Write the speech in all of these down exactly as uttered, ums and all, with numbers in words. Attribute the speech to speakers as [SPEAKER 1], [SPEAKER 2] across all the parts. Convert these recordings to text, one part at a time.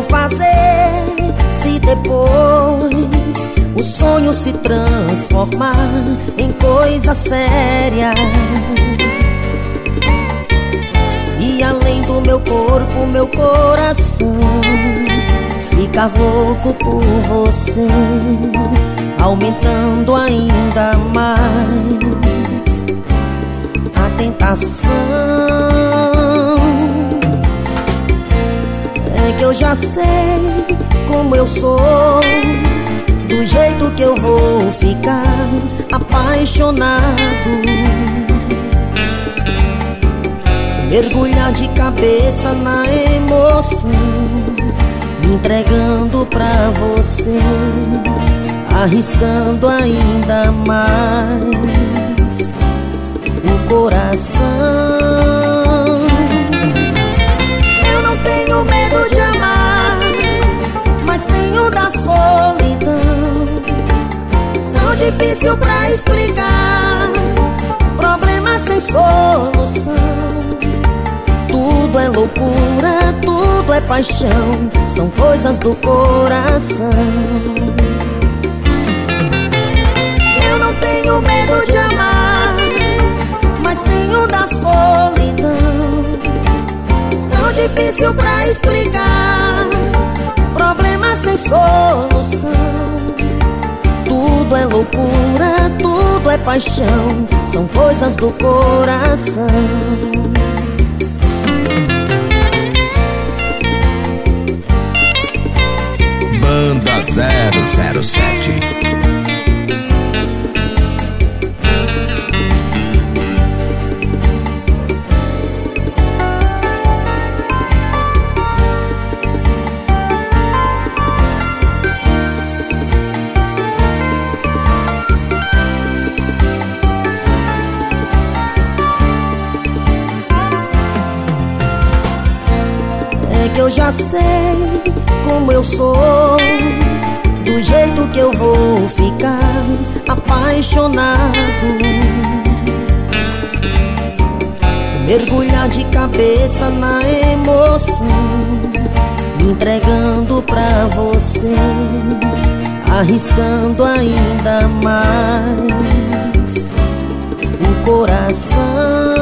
[SPEAKER 1] fazer se depois o sonho se transformar em coisa séria? E além do meu corpo, meu coração fica louco por você, aumentando ainda mais a tentação. É que eu já sei como eu sou, do jeito que eu vou ficar apaixonado, mergulhar de cabeça na emoção, me entregando pra você, arriscando ainda mais o coração. Eu não tenho medo de amar, mas tenho da solidão, tão difícil pra explicar, problema sem solução. Tudo é loucura, tudo é paixão, são coisas do coração. Eu não tenho medo de amar, mas tenho da solidão, tão difícil pra explicar, problema sem solução. Tudo é loucura, tudo é paixão, são coisas do coração.
[SPEAKER 2] Banda zero zero sete.
[SPEAKER 1] É que eu já sei como eu sou, do jeito que eu vou ficar apaixonado, mergulhar de cabeça na emoção, me entregando pra você, arriscando ainda mais o coração.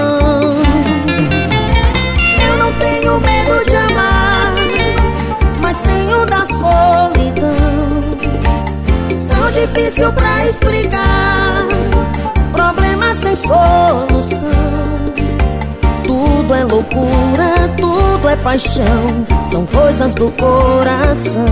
[SPEAKER 1] Eu não tenho medo de amar, mas tenho da solidão, tão difícil pra explicar, problema sem solução. Tudo é loucura, tudo é paixão, são coisas do coração.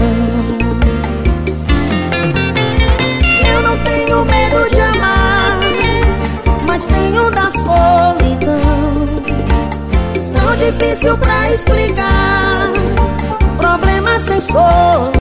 [SPEAKER 1] Eu não tenho medo de amar, mas tenho da solidão, tão difícil pra explicar, problema sem solução.